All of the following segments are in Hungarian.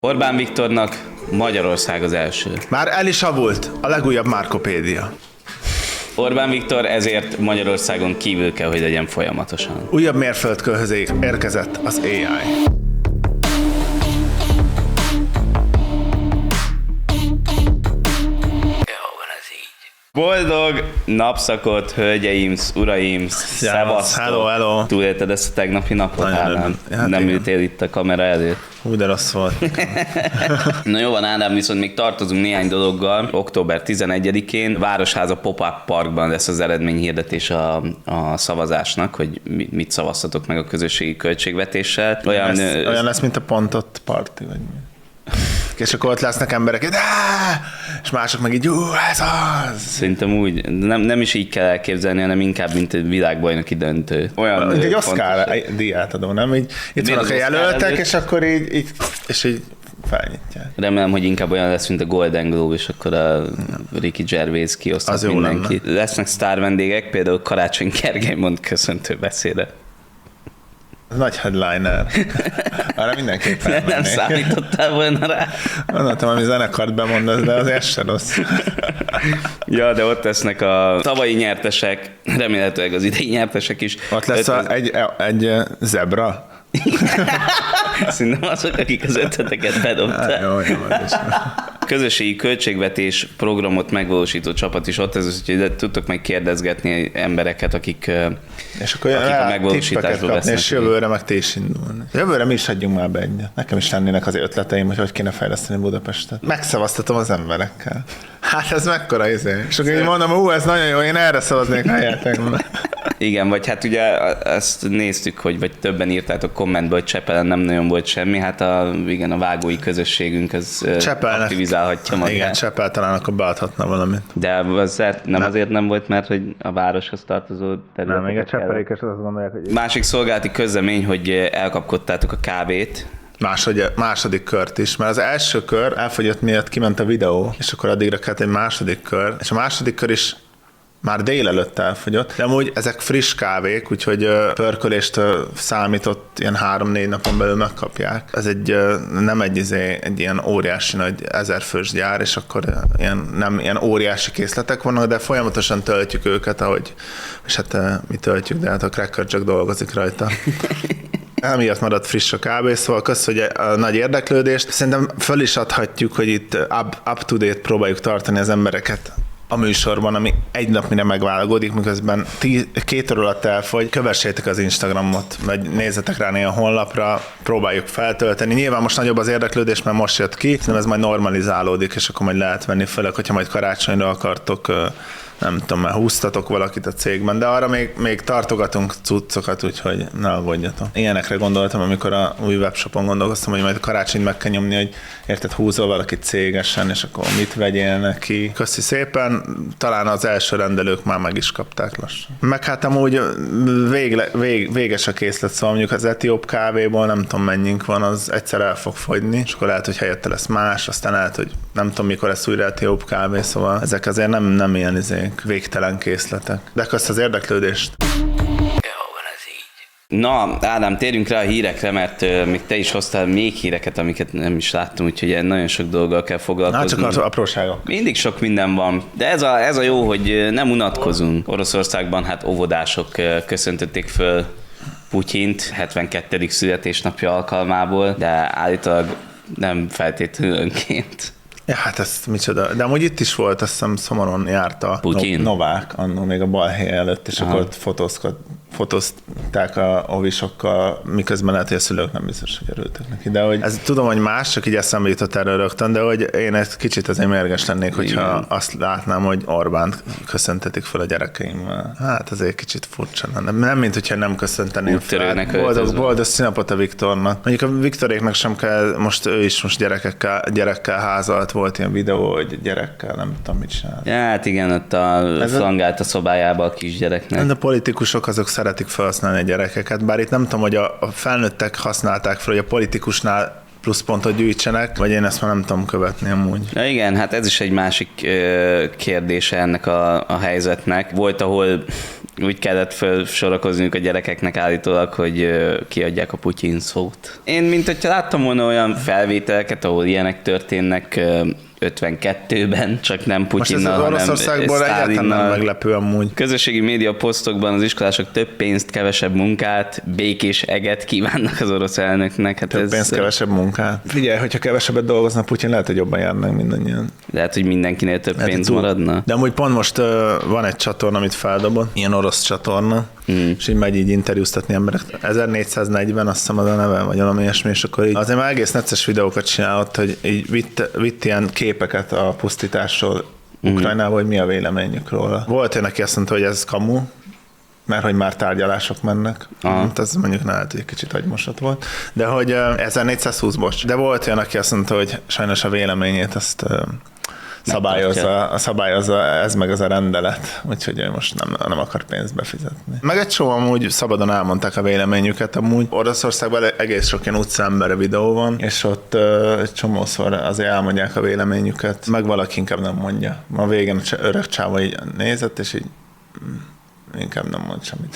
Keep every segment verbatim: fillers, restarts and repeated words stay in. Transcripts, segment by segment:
Orbán Viktornak Magyarország az első. Már el is avult a legújabb Márkopédia. Orbán Viktor ezért Magyarországon kívül kell, hogy legyen folyamatosan. Újabb mérföldkőhöz érkezett az á i. Boldog napszakot, hölgyeim, uraim, szevasztok! Hello, hello! Túlélted ezt a tegnapi napot, Ádám? Hát nem igen. ültél itt a kamera előtt? Hú, de rossz volt. Na jó van, Ádám, viszont még tartozunk néhány dologgal. október tizenegyedikén Városháza Pop-up Parkban lesz az eredményhirdetés a, a szavazásnak, hogy mit szavaztatok meg a közösségi költségvetéssel. Olyan, lesz, ö... olyan lesz, mint a pontott parti, vagy mi? És akkor ott lesznek emberek, de és mások meg így, ú, ez az! Szerintem úgy, nem, nem is így kell elképzelni, hanem inkább, mint egy világbajnoki döntő. Olyan mint egy Oscar díját adom, nem? Így, itt vannak a jelöltek, és akkor így, így, és így felnyitják. Remélem, hogy inkább olyan lesz, mint a Golden Globe, és akkor a Ricky Gervais kiosztott mindenki. Lesznek sztár vendégek, például Karácsony Gergely mond köszöntő beszéde. Nagy headliner. Arra mindenképpen nem, nem számítottál volna rá. Gondoltam, ami zenekart bemondasz, de azért se rossz. Ja, de ott lesznek a tavalyi nyertesek, remélhetőleg az idei nyertesek is. Ott lesz a, egy, egy zebra? Szerintem azok, akik az ötleteket bedobták. Jó, jó, Közösségi költségvetés programot megvalósító csapat is ott, ez, hogy tudtok meg kérdezgetni embereket, akik, és akkor akik a megvalósításba vesznek. És jövőre meg ti is indulni. Jövőre mi is adjunk már be egyet. Nekem is lennének az ötleteim, hogy hogy kéne fejleszteni Budapestet. Megszavaztatom az emberekkel. Hát ez mekkora izé. És akkor így mondom, hú, ez nagyon jó, én erre szavaznék helyettek. Igen, vagy hát ugye ezt néztük, hogy vagy többen írtátok kommentbe, hogy Csepelen nem nagyon volt semmi, hát a, igen, a vágói közösségünk az Csepelnek, aktivizálhatja magát. Igen, Csepel talán akkor beadhatna valamit. De azért nem, nem azért nem volt, mert hogy a városhoz tartozó területeket. Nem, még a csepelékes azt gondolják, hogy... Másik szolgálati közlemény, hogy elkapkodtátok a kávét. Másod, második kört is, mert az első kör elfogyott miatt kiment a videó, és akkor addigra kellett egy második kör, és a második kör is már délelőtt elfogyott, de amúgy ezek friss kávék, úgyhogy pörkölést számított ilyen három-négy napon belül megkapják. Ez egy nem egy, izé, egy ilyen óriási nagy ezerfős gyár, és akkor ilyen, nem ilyen óriási készletek vannak, de folyamatosan töltjük őket, ahogy, és hát mi töltjük, de hát a Cracker csak dolgozik rajta. Emiatt maradt friss a kávé, szóval kösz, hogy a nagy érdeklődést. Szerintem föl is adhatjuk, hogy itt up, up to date próbáljuk tartani az embereket a műsorban, ami egy nap mire megvágódik, miközben tí, két óra alatt elfogy. Kövessétek az Instagramot, vagy nézzetek rá néha a honlapra, próbáljuk feltölteni. Nyilván most nagyobb az érdeklődés, mert most jött ki, szerintem ez majd normalizálódik, és akkor majd lehet venni, főleg, hogyha majd karácsonyra akartok, nem tudom, már húztatok valakit a cégben, de arra még, még tartogatunk cuccokat, úgyhogy ne aggódjatok. Ilyenekre gondoltam, amikor a új webshopon gondolkoztam, hogy majd karácsonyt meg kell nyomni, hogy érted, húzol valakit cégesen, és akkor mit vegyél neki. Köszi szépen, talán az első rendelők már meg is kapták lassan. Meg hát amúgy végle, vég, véges a készlet, szóval mondjuk az etióp kávéból nem tudom mennyink van, az egyszer el fog fogyni, és akkor lehet, hogy helyette lesz más, aztán lehet, hogy nem tudom, mikor lesz újra etióp kávé, szóval ezek azért nem, nem ilyen izék, végtelen készletek. De kösz az érdeklődést! Na, Ádám, térjünk rá a hírekre, mert uh, még te is hoztál még híreket, amiket nem is láttam, úgyhogy nagyon sok dolggal kell foglalkozni. Na, csak apróságok. Mindig sok minden van, de ez a, ez a jó, hogy nem unatkozunk. Oroszországban hát óvodások uh, köszöntötték föl Putyint hetvenkettedik születésnapja alkalmából, de állítólag nem feltétlenül önként. Ja, hát ez micsoda. De amúgy itt is volt, azt hiszem szomorúan járt a Putyin. Novák annól még a balhely előtt, és Aha. akkor ott fotózkod, fotózták a ovisokkal, miközben lehet, hogy a szülők nem biztos, hogy örültek neki. De hogy ez tudom, hogy más, csak így eszembe jutott erről rögtön, de hogy én egy kicsit azért mérges lennék, hogyha Igen. azt látnám, hogy Orbánt köszöntetik fel a gyerekeimmel. Hát azért kicsit furcsa lenne. Nem, mint hogyha nem köszönteném fel. Boldog, boldog színapot a Viktornak. Mondjuk a Viktoréknak sem kell, most ő is most gyerekekkel, gyerekkel házalt, volt ilyen videó, hogy gyerekkel nem tudom mit csinál. Ja, hát igen, ott a flangált a szobájába a kisgyereknek. De a politikusok azok szeretik felhasználni a gyerekeket, bár itt nem tudom, hogy a felnőttek használták fel, hogy a politikusnál pluszpontot gyűjtsenek, vagy én ezt már nem tudom követni amúgy. Na igen, hát ez is egy másik ö, kérdése ennek a, a helyzetnek. Volt, ahol úgy kellett felsorakozniuk a gyerekeknek állítólag, hogy kiadják a Putyin szót. Én, mint hogyha láttam volna olyan felvételeket, ahol ilyenek történnek ötvenkettőben, csak nem Putyinnal, hanem Oroszországból egyáltalán nem meglepő amúgy. Közösségi média posztokban az iskolások több pénzt, kevesebb munkát, békés eget kívánnak az orosz elnöknek. Hát több ez... pénzt, kevesebb munkát. Figyelj, hogyha kevesebbet dolgoznak Putyin, lehet, hogy jobban járnak mindannyian. Lehet, hogy mindenkinél több lehet, pénz maradna. De amúgy pont most uh, van egy csatorna, amit feldobott, ilyen orosz csatorna, mm. és így megy így interjúztatni emberek. ezernégyszáznegyven, azt hiszem az a neve, vagy valami ilyesmi, és akkor így azért már egész necces videókat csinálott, hogy így vitt, vitt ilyen képeket a pusztításról mm. Ukrajnából, hogy mi a véleményük róla. Volt olyan, aki azt mondta, hogy ez kamu, mert hogy már tárgyalások mennek. Hát ez mondjuk lehet, hogy egy kicsit agymosat volt. De hogy ezernégyszázhúsz, bocs. De volt olyan, aki azt mondta, hogy sajnos a véleményét azt szabályozza, szabályozza ez meg az a rendelet, úgyhogy ő most nem, nem akar pénzt befizetni. Meg egy csomó amúgy szabadon elmondták a véleményüket, amúgy Oroszországban egész sok ilyen utcaembere videó van, és ott uh, egy csomószor azért elmondják a véleményüket, meg valaki inkább nem mondja. A végén a öreg csáva így nézett, és így inkább nem mond semmit.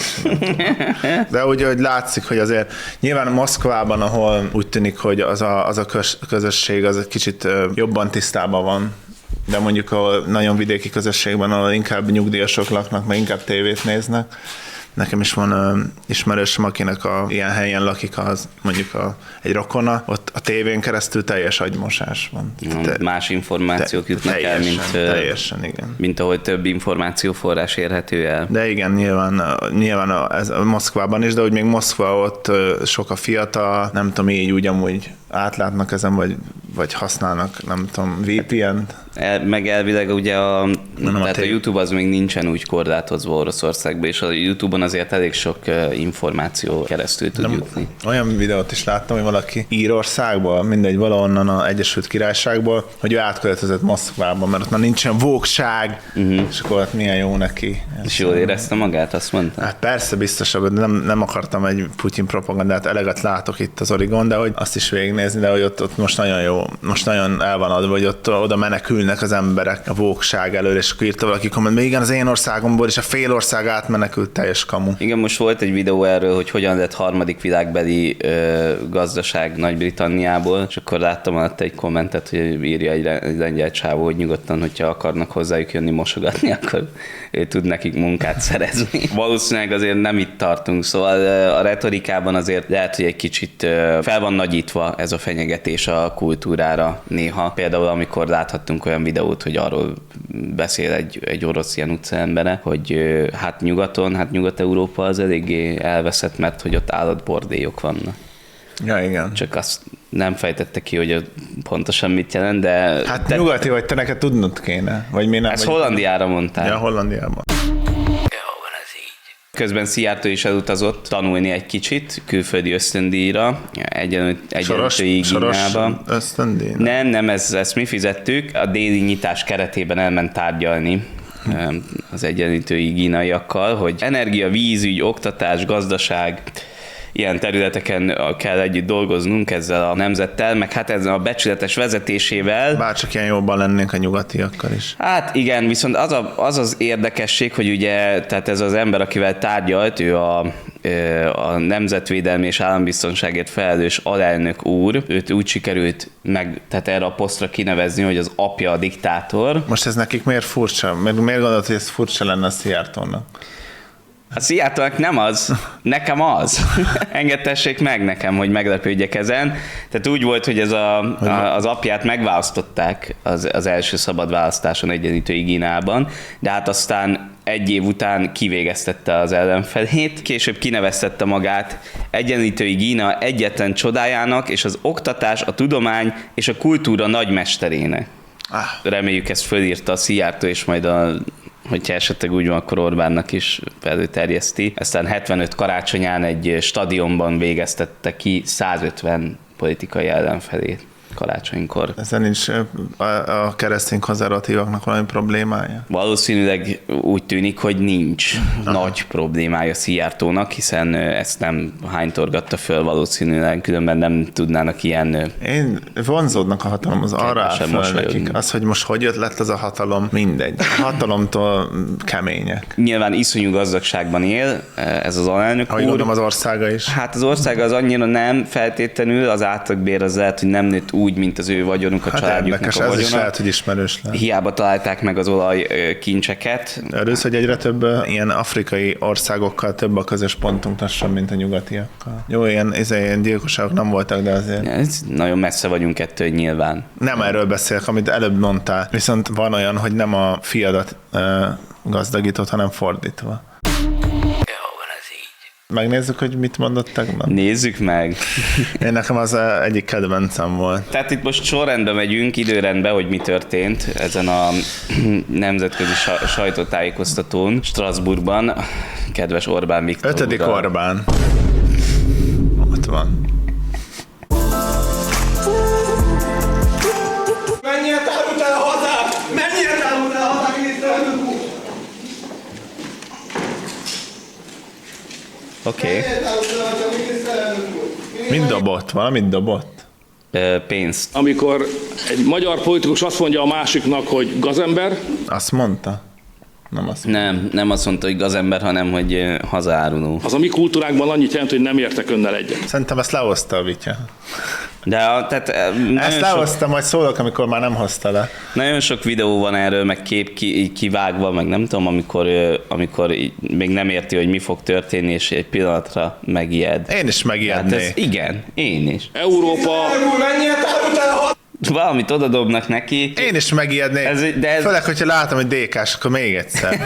De úgy, hogy látszik, hogy azért nyilván Moszkvában, ahol úgy tűnik, hogy az a, az a közösség az egy kicsit jobban tisztában van, de mondjuk a nagyon vidéki közösségben, ahol inkább nyugdíjasok laknak, meg inkább tévét néznek. Nekem is van ö, ismerősöm, akinek a ilyen helyen lakik, az mondjuk a, egy rokona, ott a tévén keresztül teljes agymosás van. Te, más információk jutnak el, mint, teljesen, igen. mint ahogy több információforrás érhető el. De igen, nyilván, nyilván a, ez a Moszkvában is, de úgy még Moszkva ott sok a fiatal, nem tudom, így úgy amúgy átlátnak ezen, vagy, vagy használnak, nem tudom, vé pé en-t. El, meg elvileg ugye a, tehát a, a YouTube az még nincsen úgy korlátozva Oroszországban, és a YouTube-on azért elég sok uh, információ keresztül tud jutni. Olyan videót is láttam, hogy valaki Írországból, mindegy, valahonnan az Egyesült Királyságból, hogy ő átköltözött Moszkvába, mert ott már nincsen vókság, uh-huh. és akkor ott milyen jó neki. És jól érezte magát, azt mondta? Hát persze, biztosabb, nem, nem akartam egy Putyin propagandát, eleget látok itt az Origon, de hogy azt is végignézni, de hogy ott, ott most nagyon jó, most nagyon el van adva, hogy ott oda menekülnek az emberek a vókság elől, és akkor írta valaki komment, igen, az én országomból is a fél ország átmenekült, teljes kamu. Igen, most volt egy videó erről, hogy hogyan lett harmadik világbeli ö, gazdaság Nagy-Britanniából, és akkor láttam alatt egy kommentet, hogy írja egy, egy lengyel csávó, hogy nyugodtan, hogyha akarnak hozzájuk jönni mosogatni, akkor ő tud nekik munkát szerezni. Valószínűleg azért nem itt tartunk, szóval a retorikában azért lehet, hogy egy kicsit fel van nagyítva ez a fenyegetés a kultúrára néha. Például amikor láthattunk olyan videót, hogy arról beszél egy, egy orosz ilyen utcaembere, hogy hát nyugaton, hát Nyugat-Európa az eléggé elveszett, mert hogy ott állatbordélyok vannak. Ja, igen. Csak azt nem fejtette ki, hogy pontosan mit jelent, de... Hát de... nyugati vagy, te neked tudnod kéne. Vagy mi nem, Ezt vagy... Hollandiára mondtál. Ja, Hollandiában. Közben Szijjártó is elutazott tanulni egy kicsit külföldi ösztöndíjra, egyenlítői Gíneába. ösztöndíj? Nem, nem, ez, ezt mi fizettük. A déli nyitás keretében elment tárgyalni az egyenlítői gínaiakkal, hogy energia, vízügy, oktatás, gazdaság, ilyen területeken kell együtt dolgoznunk ezzel a nemzettel, meg hát ezzel a becsületes vezetésével. Bárcsak ilyen jobban lennénk a nyugatiakkal is. Hát igen, viszont az, a, az az érdekesség, hogy ugye, tehát ez az ember, akivel tárgyalt, ő a, a nemzetvédelmi és állambiztonságért felelős alelnök úr, őt úgy sikerült meg, tehát erre a posztra kinevezni, hogy az apja a diktátor. Most ez nekik miért furcsa? Miért, miért gondolod, hogy ez furcsa lenne a Szijjártónak? A Szijjártónak nem az, nekem az. Engedtessék meg nekem, hogy meglepődjek ezen. Tehát úgy volt, hogy ez a, a, az apját megválasztották az, az első szabad választáson egyenlítői Gínában, de hát aztán egy év után kivégeztette az ellenfelét, később kineveztette magát egyenlítői Gína egyetlen csodájának, és az oktatás, a tudomány és a kultúra nagymesterének. Ah. Reméljük, ezt fölírta a Szijjártó, és majd a hogyha esetleg úgy van, akkor Orbánnak is előterjeszti. Aztán hetvenöt karácsonyán egy stadionban végeztette ki százötven politikai ellenfelét. karácsonykor. Ezzel nincs a, a keresztény konzervatívaknak valami problémája? Valószínűleg úgy tűnik, hogy nincs Aha. nagy problémája Szijjártónak, hiszen ezt nem hánytorgatta föl valószínűleg, különben nem tudnának ilyen... Én vonzódnak a hatalomhoz, arra áll föl nekik. Az, hogy most hogy jött lett az a hatalom, mindegy. A hatalomtól kemények. Nyilván iszonyú gazdagságban él ez az alelnök úr. Ahogy az országa is. Hát az országa az annyira nem feltétlenül, az átlagbér az lehet, hogy nem nőtt úgy, mint az ő vagyonuk, a hát családjuknak érdekes, a vagyona. Ez is lehet, hogy ismerős lehet. Hiába találták meg az olajkincseket. Örülsz, hogy egyre több ilyen afrikai országokkal több a közös pontunk lassan, mint a nyugatiakkal. Jó, ilyen, ilyen gyilkosságok nem voltak, de azért... Ez nagyon messze vagyunk ettől nyilván. Nem erről beszélek, amit előbb mondtál. Viszont van olyan, hogy nem a fiadat uh, gazdagított, hanem fordítva. Megnézzük, hogy mit mondott tegnap? Nézzük meg. Én nekem az egyik kedvencem volt. Tehát itt most sorrendbe megyünk, időrendbe, hogy mi történt ezen a nemzetközi sajtótájékoztatón Strasbourgban. Kedves Orbán Viktor. Ötödik ura. Orbán. Ott van. Mennyire tárult el a hazám? Mennyire tárult el a hazám, miniszterelnök úr? Oké. Mind dobott, valamit dobott? Ö, pénzt. Amikor egy magyar politikus azt mondja a másiknak, hogy gazember. Azt mondta? Nem azt mondta. Nem, nem azt mondta, hogy gazember, hanem hogy hazáruló. Az a mi kultúránkban annyit jelent, hogy nem értek önnel egyet. Szerintem ezt lehozta a vitya. De a, tehát, ezt lehoztam, sok, majd szólok, amikor már nem hozta le. Nagyon sok videó van erről, meg kép ki, kivágva, meg nem tudom, amikor, amikor még nem érti, hogy mi fog történni, és egy pillanatra megijed. Én is megijednék. Ez, igen, én is. Európa... Valamit odadobnak neki. Én is megijednék. Ez, de ez... Főleg, hogyha látom, hogy dé ká-s, akkor még egyszer.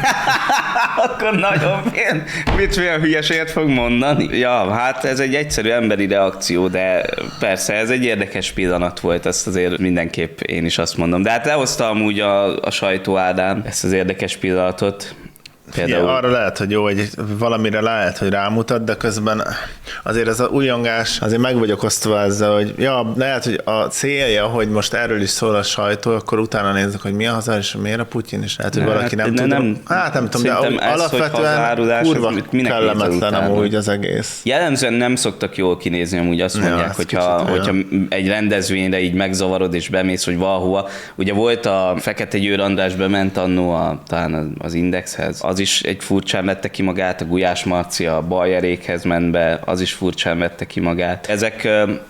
Akkor nagyon fél, mit olyan hülyeséget fog mondani. Ja, hát ez egy egyszerű emberi reakció, de persze ez egy érdekes pillanat volt, ezt azért mindenképp én is azt mondom. De hát lehozta amúgy a, a sajtó Ádám ezt az érdekes pillanatot. Például... Ja, arra lehet, hogy jó, hogy valamire lehet, hogy rámutat, de közben azért ez a újongás, azért meg vagyok osztva ezzel, hogy ja, lehet, hogy a célja, hogy most erről is szól a sajtó, akkor utána nézzük, hogy mi a hazár, és miért a Putyin is. Lehet, hogy hát, valaki nem tud. Nem, hát nem tudom, de ez, alapvetően kurva kellemetlen amúgy az egész. Jellemzően nem szoktak jól kinézni, amúgy azt mondják, ja, hogyha, hogyha egy rendezvényre így megzavarod, és bemész, hogy valahova. Ugye volt a Fekete Győr András bement annó a, talán az Indexhez, az is egy furcsán vette ki magát, a Gulyás Marci a Bajerékhez ment be, az is furcsán vette ki magát. Ezek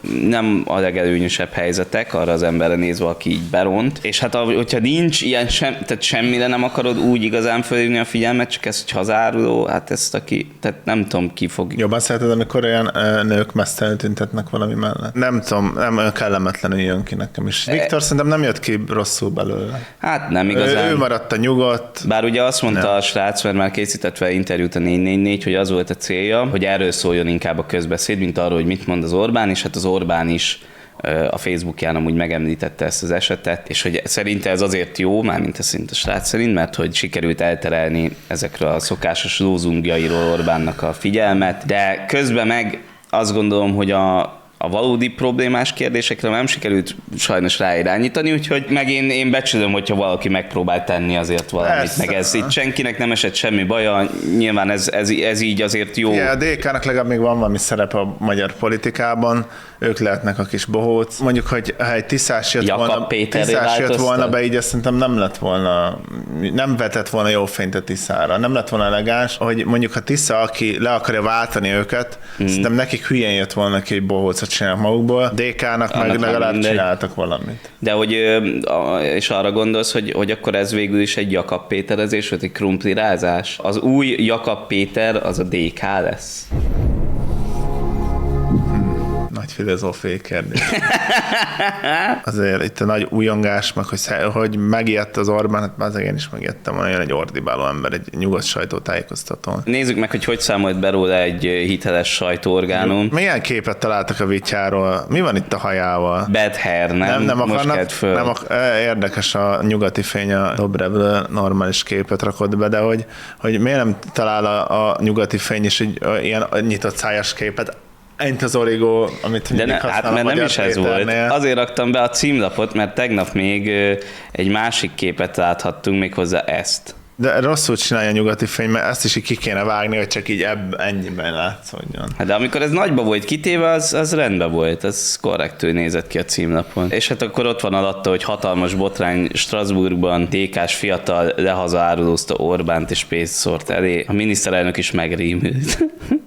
nem a legelőnyösebb helyzetek, arra az emberre nézve, aki így beront. És hát, hogyha nincs ilyen, sem, tehát semmire nem akarod úgy igazán fölhívni a figyelmet, csak ez, hogy hazáruló, hát ezt aki, tehát nem tudom, ki fog. Jobban szereted, amikor olyan nők mesztelenül tüntetnek valami mellett? Nem tudom, nem olyan kellemetlenül jön ki nekem is. Viktor szerintem nem jött ki rosszul belőle. Hát nem igazán. Ő, ő maradt a nyugodt. Bár ugye azt mondta ja. a srác, mert már készített fel interjút a négy négy négy, hogy az volt a célja, hogy erről szóljon inkább a közbeszéd, mint arról, hogy mit mond az Orbán, és hát az Orbán is a Facebookján amúgy megemlítette ezt az esetet, és hogy szerinte ez azért jó, mármint ez szerint a srác szerint, mert hogy sikerült elterelni ezekről a szokásos lózungjairól Orbánnak a figyelmet, de közben meg azt gondolom, hogy a A valódi problémás kérdésekre nem sikerült sajnos ráirányítani, úgyhogy meg én, én becsülöm, hogyha valaki megpróbál tenni azért valamit, Persze. meg ez itt senkinek nem esett semmi baja, nyilván ez, ez, ez így azért jó. Ja, a dé ká-nak legalább még van valami szerep a magyar politikában, ők lehetnek a kis bohóc. Mondjuk, hogy ha egy Tiszás jött, volna, tiszás jött volna be, így azt szerintem nem lett volna, nem vetett volna jó fényt a Tiszára, nem lett volna elegáns, hogy mondjuk ha Tisza, aki le akarja váltani őket, mm. szerintem nekik hülyén jött volna ki egy bohóc csinálnak magukból, dé ká-nak meg legalább mindegy. Csináltak valamit. De hogy, és arra gondolsz, hogy, hogy akkor ez végül is egy Jakab Péterezés, vagy egy krumplirázás? Az új Jakab Péter az a dé ká lesz. Nagy filozófiai kérdés. Azért itt a nagy újongás, meg hogy, hogy megijedt az Orbán, hát azért én is megijedtem, olyan egy ordibáló ember, egy nyugodt sajtótájékoztatón. Nézzük meg, hogy hogy számolt be róla egy hiteles sajtóorgánum. Milyen képet találtak a vityáról? Mi van itt a hajával? Bad hair, nem? Nem, nem akarnak, föl. Nem ak- érdekes a nyugati fény a Dobrevről normális képet rakott be, de hogy, hogy miért nem talál a, a nyugati fény is egy ilyen nyitott szájas képet? Ennyit az Origo, amit De ne, hát mert nem is ez volt. Azért raktam be a címlapot, mert tegnap még ö, egy másik képet láthattunk, méghozzá ezt. De rosszul csinálja a Nyugati Fény, mert ezt is így ki kéne vágni, hogy csak így ebb, ennyiben látszódjon. Hát de amikor ez nagyba volt kitéve, az, az rendben volt, az korrektül nézett ki a címlapon. És hát akkor ott van alatta, hogy hatalmas botrány Strasbourgban, dé ká-s fiatal lehazaárulózta Orbánt és pénzt szórt elé. A miniszterelnök is megrímült.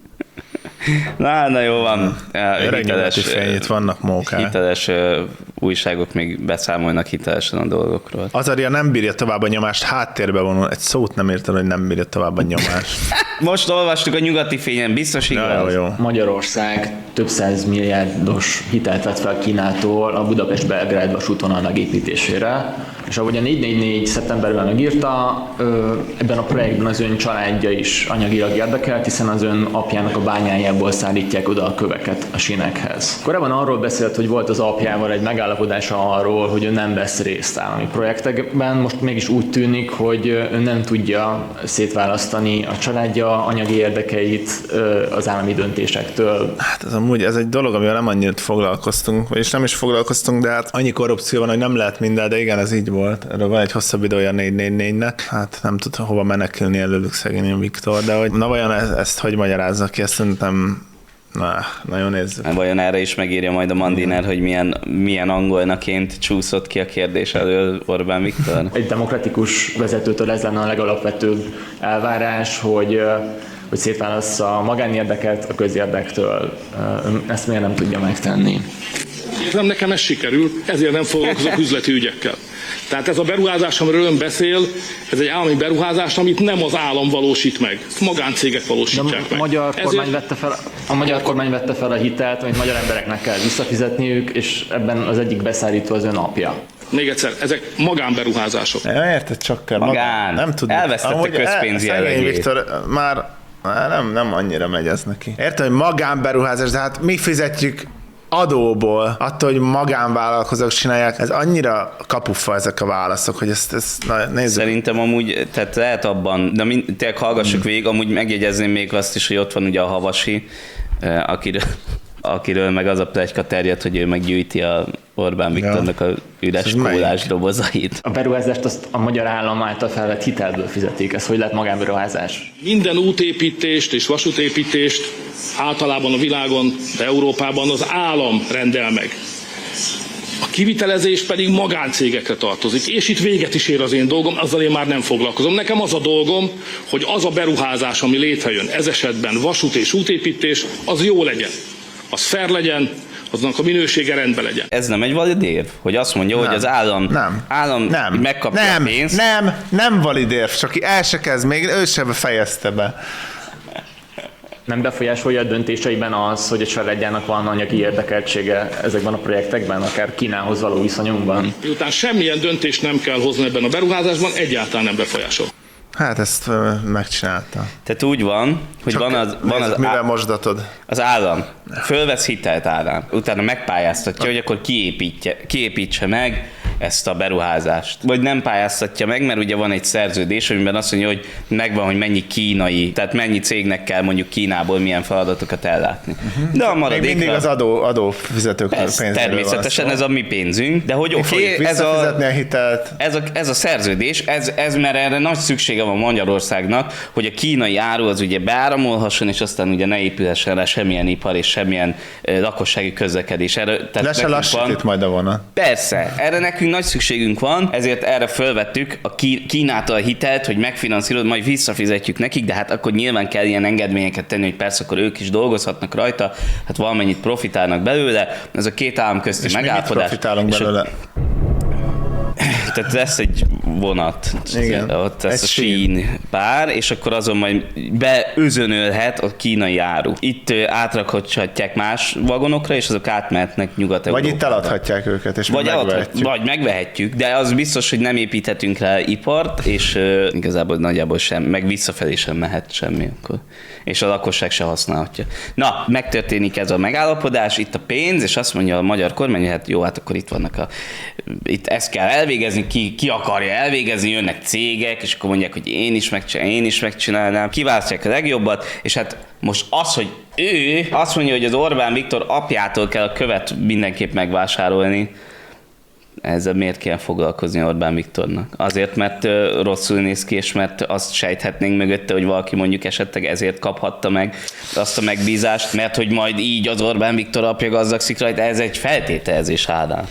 Na, na jó van. Öreg Nyugati Fény, itt vannak mókák. Hiteles uh, újságok még beszámolnak hitelesen a dolgokról. Azaria nem bírja tovább a nyomást, háttérbe vonul. Egy szót nem értem, hogy nem bírja tovább a nyomást. Most olvastuk a Nyugati Fényen, biztos igaz? Ja, jó, jó. Magyarország több száz milliárdos hitelt vett fel Kínától a Budapest-Belgrád vasútvonal megépítésére. És ahogy a négy négy négy szeptemberben megírta, ebben a projektben az ön családja is anyagilag érdekelt, hiszen az ön apjának a bányájából szállítják oda a köveket a sínekhez. Korábban arról beszélt, hogy volt az apjával egy megállapodása arról, hogy ön nem vesz részt állami projektekben, most mégis úgy tűnik, hogy ön nem tudja szétválasztani a családja anyagi érdekeit az állami döntésektől. Hát ez amúgy ez egy dolog, amivel nem annyit foglalkoztunk, vagyis nem is foglalkoztunk, de hát annyi korrupció van, hogy nem lehet minden, de igen, ez így volt. Erről van egy hosszabb videója a négy négy négynek. Hát nem tud hova menekülni előlük szegény Viktor, de hogy na vajon ezt, ezt hogy magyarázza ki, ezt szerintem na, nagyon nézzük. Vajon erre is megírja majd a Mandiner, hogy milyen, milyen angolnaként csúszott ki a kérdés elől Orbán Viktor? Egy demokratikus vezetőtől ez lenne a legalapvetőbb elvárás, hogy hogy szétválassza a magánérdeket a közérdektől. Ezt miért nem tudja megtenni? Nem, nekem ez sikerül, ezért nem foglalkozok üzleti ügyekkel. Tehát ez a beruházás, amiről ön beszél, ez egy állami beruházás, amit nem az állam valósít meg. Ezt magáncégek valósítják meg. A magyar, kormány vette fel, a magyar kormány vette fel a hitelt, amit magyar embereknek kell visszafizetniük, és ebben az egyik beszállító az ön apja. Még egyszer, ezek magánberuházások. Ja, érted, csak kell. Magán. Nem tudjuk. Elvesztette közpénz jellegét. Viktor már nem, nem annyira megy ez neki. Érted, hogy magánberuházás, de hát mi fizetjük adóból, attól, hogy magánvállalkozók csinálják, ez annyira kapufa ezek a válaszok, hogy ezt, ezt na, nézzük. Szerintem amúgy, tehát lehet abban, de mind, tényleg hallgassuk hmm. végig, amúgy megjegyezném még azt is, hogy ott van ugye a Havasi, akiről, akiről meg az a pletyka terjed, hogy ő meggyűjti a Orbán Viktornak a üres kólás dobozait. A beruházást azt a magyar állam által felvett hitelből fizetik. Ez hogy lehet magánberuházás? Minden útépítést és vasútépítést általában a világon, de Európában az állam rendel meg. A kivitelezés pedig magáncégekre tartozik, és itt véget is ér az én dolgom, azzal én már nem foglalkozom. Nekem az a dolgom, hogy az a beruházás, ami létrejön, ez esetben vasút és útépítés, az jó legyen, az fair legyen, aznak a minősége rendben legyen. Ez nem egy valid érv, hogy azt mondja, nem. hogy az állam, nem. állam nem. megkapja nem. a pénzt. Nem, nem valid érv, csak el se kezd, még ő sem fejezte be. Nem befolyásolja a döntéseiben az, hogy a családjának van anyagi érdekeltsége ezekben a projektekben, akár Kínához való viszonyunkban? Miután semmilyen döntést nem kell hozni ebben a beruházásban, egyáltalán nem befolyásol. Hát ezt uh, megcsinálta. Tehát úgy van, hogy Csak van az, van az, mivel á... mosdatod? az állam, fölvesz hitelt árán, utána megpályáztatja, hogy akkor kiépítje, kiépítse meg ezt a beruházást. Vagy nem pályáztatja meg, mert ugye van egy szerződés, amiben azt mondja, hogy megvan, hogy mennyi kínai, tehát mennyi cégnek kell mondjuk Kínából milyen feladatokat ellátni. Uh-huh. De a maradékra... Még mindig az adó, adófizetők pénzéről természetesen ez a mi pénzünk, de hogy oké, okay, ez, a, a hitelt. ez, a, ez a szerződés, ez, ez mert erre nagy szüksége van Magyarországnak, hogy a kínai áru az ugye beáramolhasson, és aztán ugye ne épülhessen rá semmilyen ipar és semmilyen uh, lakossági közlekedés. Erre, Le se lassít majd a vonat. Persze, erre nekünk nagy szükségünk van, ezért erre fölvettük a Kínától a hitelt, hogy megfinanszírozunk, majd visszafizetjük nekik, de hát akkor nyilván kell ilyen engedményeket tenni, hogy persze akkor ők is dolgozhatnak rajta, hát valamennyit profitálnak belőle, ez a két állam közti és megállapodás. És profitálunk belőle? Tehát lesz egy vonat, igen, ott lesz a sín pár, és akkor azon majd beözönölhet a kínai áru. Itt átrakhatják más vagonokra, és azok átmehetnek Nyugat-Európába. Vagy itt eladhatják őket, és vagy megvehetjük. Vagy megvehetjük, de az biztos, hogy nem építhetünk rá ipart, és uh, igazából nagyjából sem, meg visszafelé sem mehet semmi akkor. És a lakosság se használhatja. Na, megtörténik ez a megállapodás, itt a pénz, és azt mondja a magyar kormány, hogy hát jó, hát akkor itt vannak a... Itt ezt kell elvégezni, ki, ki akarja elvégezni, jönnek cégek, és akkor mondják, hogy én is megcsinálnám, én is megcsinálnám. Kiválasztják a legjobbat, és hát most az, hogy ő azt mondja, hogy az Orbán Viktor apjától kell a követ mindenképp megvásárolni, ezzel miért kell foglalkozni Orbán Viktornak? Azért, mert rosszul néz ki, és mert azt sejthetnénk mögötte, hogy valaki mondjuk esetleg ezért kaphatta meg azt a megbízást, mert hogy majd így az Orbán Viktor apja gazdagszik rajta, ez egy feltételezés, Ádám.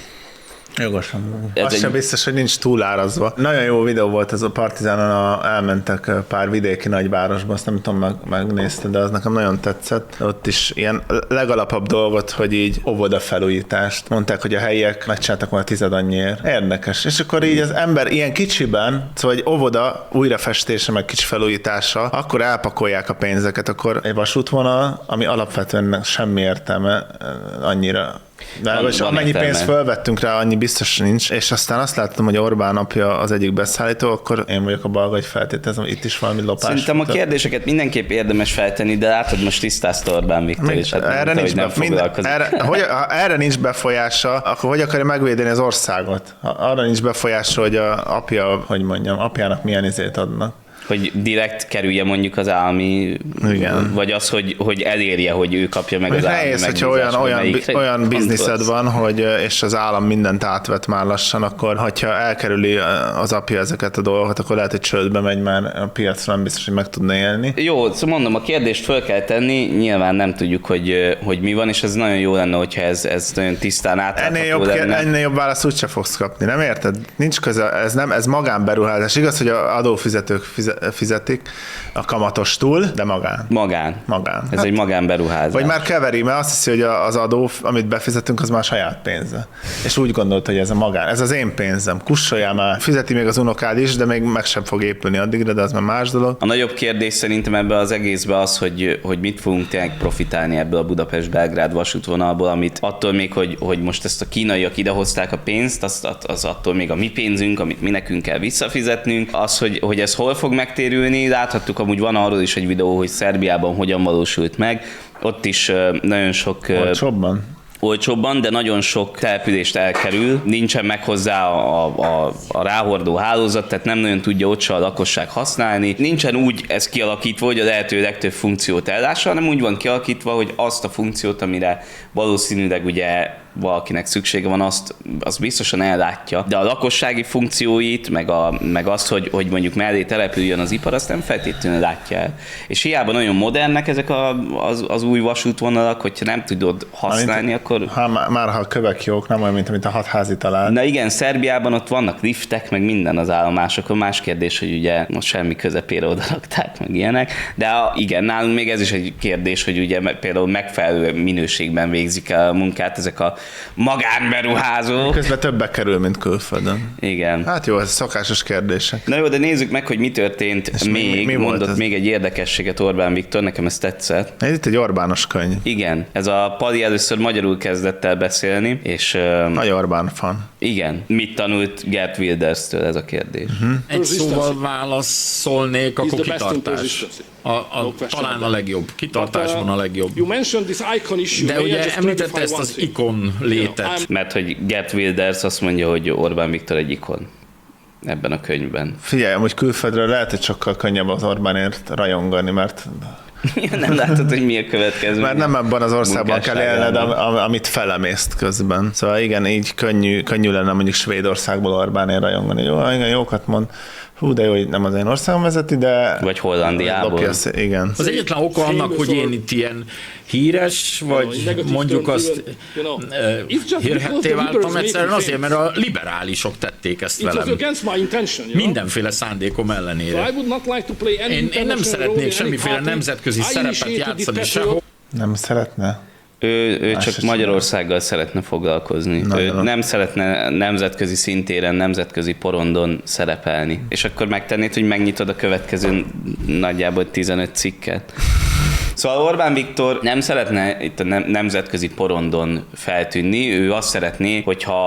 Jogosan. Ez Az egy... sem biztos, hogy nincs túlárazva. Nagyon jó videó volt ez a Partizánon, a, elmentek pár vidéki nagyvárosba, azt nem tudom, meg, megnézte, de az nekem nagyon tetszett. Ott is ilyen legalapabb dolgot, hogy így óvoda felújítást. Mondták, hogy a helyiek megcsináltak volna tized annyiért. Érdekes. És akkor így az ember ilyen kicsiben, szóval egy óvoda újrafestése, meg kicsi felújítása, akkor elpakolják a pénzeket, akkor egy vasútvonal, ami alapvetően semmi értelme annyira. De Van, van amennyi értelme. pénzt felvettünk rá, annyi biztos nincs, és aztán azt láttam, hogy Orbán apja az egyik beszállító, akkor én vagyok a balga, hogy feltételezem, itt is valami lopás. Szerintem a kérdéseket mindenképp érdemes feltenni, de látod, most tisztázta Orbán Viktor is. Hát erre, mondta, nincs hogy nem bef- minden, foglalkozik. erre, hogy, ha erre nincs befolyása, akkor hogy akarja megvédeni az országot? Ha arra nincs befolyása, hogy a apja, hogy mondjam, apjának milyen izét adnak. Hogy direkt kerülje mondjuk az állami, Igen. vagy az, hogy, hogy elérje, hogy ő kapja meg az állami Nehéz, hogyha megbízást, olyan, vagy olyan, melyikre olyan bizniszed gondolsz? van, hogy, és az állam mindent átvet már lassan, akkor ha elkerüli az apja ezeket a dolgokat, akkor lehet, hogy csődbe megy, már a piacra nem biztos, hogy meg tudna élni. Jó, szóval mondom, a kérdést föl kell tenni, nyilván nem tudjuk, hogy, hogy mi van, és ez nagyon jó lenne, hogyha ez, ez nagyon tisztán átlátható Ennél jobb, lenne. ennél jobb választ úgyse fogsz kapni, nem érted? Nincs köze, ez nem, ez magánberuházás. Igaz, hogy a adófizetők fize- fizetik a kamatos túl, de magán. Magán. Magán. Ez Hát, egy magánberuházás. vagy már keveri, mert azt hiszi, hogy az adó, amit befizetünk, az már saját pénze. És úgy gondolt, hogy ez a magán. Ez az én pénzem. Kussoljál már. Fizeti még az unokád is, de még meg sem fog épülni addigra, de az már más dolog. A nagyobb kérdés szerintem ebbe az egészbe az, hogy, hogy mit fogunk tényleg profitálni ebből a Budapest-Belgrád vasútvonalból, amit attól még, hogy, hogy most ezt a kínaiak idehozták a pénzt, az, az attól még a mi pénzünk, amit mi nekünk kell visszafizetnünk. Az, hogy, hogy ez hol fog megtérülni, láthattuk, amúgy van arról is egy videó, hogy Szerbiában hogyan valósult meg. Ott is uh, nagyon sok... Uh, Olcsóbban? olcsóbban, de nagyon sok települést elkerül, nincsen meg hozzá a, a, a ráhordó hálózat, tehát nem nagyon tudja ott se a lakosság használni. Nincsen úgy ez kialakítva, hogy a lehető legtöbb funkciót ellássa, hanem úgy van kialakítva, hogy azt a funkciót, amire valószínűleg ugye valakinek szüksége van, azt, azt biztosan ellátja. De a lakossági funkcióit, meg, a, meg azt, hogy, hogy mondjuk mellé települjön az ipar, azt nem feltétlenül látja el. És hiába nagyon modernek ezek a, az, az új vasútvonalak, hogyha nem tudod használni, akkor... Ha, már ha a kövek jók, nem olyan, mint amit a hatházi talál. Na igen, Szerbiában ott vannak liftek, meg minden az állomásokon. Más kérdés, hogy ugye most semmi közepére oda rakták, meg ilyenek. De a, igen, nálunk még ez is egy kérdés, hogy ugye például megfelelő minőségben végzik el a munkát ezek a magánberuházók. Közben többbe kerül, mint külföldön. Igen. Hát jó, ez szokásos kérdések. Na jó, de nézzük meg, hogy mi történt És mi- még. mi- mi volt Mondott ez? még egy érdekességet Orbán Viktor, nekem ez tetszett. Ez itt egy Orbános könyv. Igen, ez a Pali először magyarul kezdett el beszélni, és uh, Nagy Orbán fan. igen, mit tanult Gert Wilders-től ez a kérdés? Uh-huh. Egy szóval válaszolnék, akkor Is the best in kitartás. consistency. A, a, No question talán about a that. legjobb. Kitartásban a legjobb. You mentioned this icon issue. De May I ugye just említette clarify ezt one az thing? ikon létet. Mert hogy Gert Wilders azt mondja, hogy Orbán Viktor egy ikon ebben a könyvben. Figyelj, amúgy külföldről lehet, hogy sokkal könnyebb az Orbánért rajongani, mert, Nem látod, hogy mi a következő? mert nem ebben az országban kell élned, munkásságában. am- am- amit felemészt közben. Szóval igen, így könnyű, könnyű lenne mondjuk Svédországból Orbánért rajongani. Jó, igen, jókat mond. Hú, de jó, hogy nem az én országom vezeti, de... Vagy Hollandiából. Lopja a szé- igen. Az egyetlen oka annak, hogy én itt ilyen híres, vagy negatív mondjuk turn, azt you know, eh, if just because hírhetté the váltam liberals egyszerűen made me azért, mert a liberálisok tették ezt It was velem. against my intention, you know? Mindenféle szándékom So ellenére. I would not like to play any Én, én nem international role szeretnék in semmiféle any party. nemzetközi I szerepet initiated játszani this sehol. patriot- Nem szeretne? Ő, ő Más csak se Magyarországgal szeretne foglalkozni. Nagyon. Ő nem szeretne nemzetközi szintéren, nemzetközi porondon szerepelni. És akkor megtennéd, hogy megnyitod a következő nagyjából tizenöt cikket. Szóval Orbán Viktor nem szeretne itt a nem- nemzetközi porondon feltűnni, ő azt szeretné, hogyha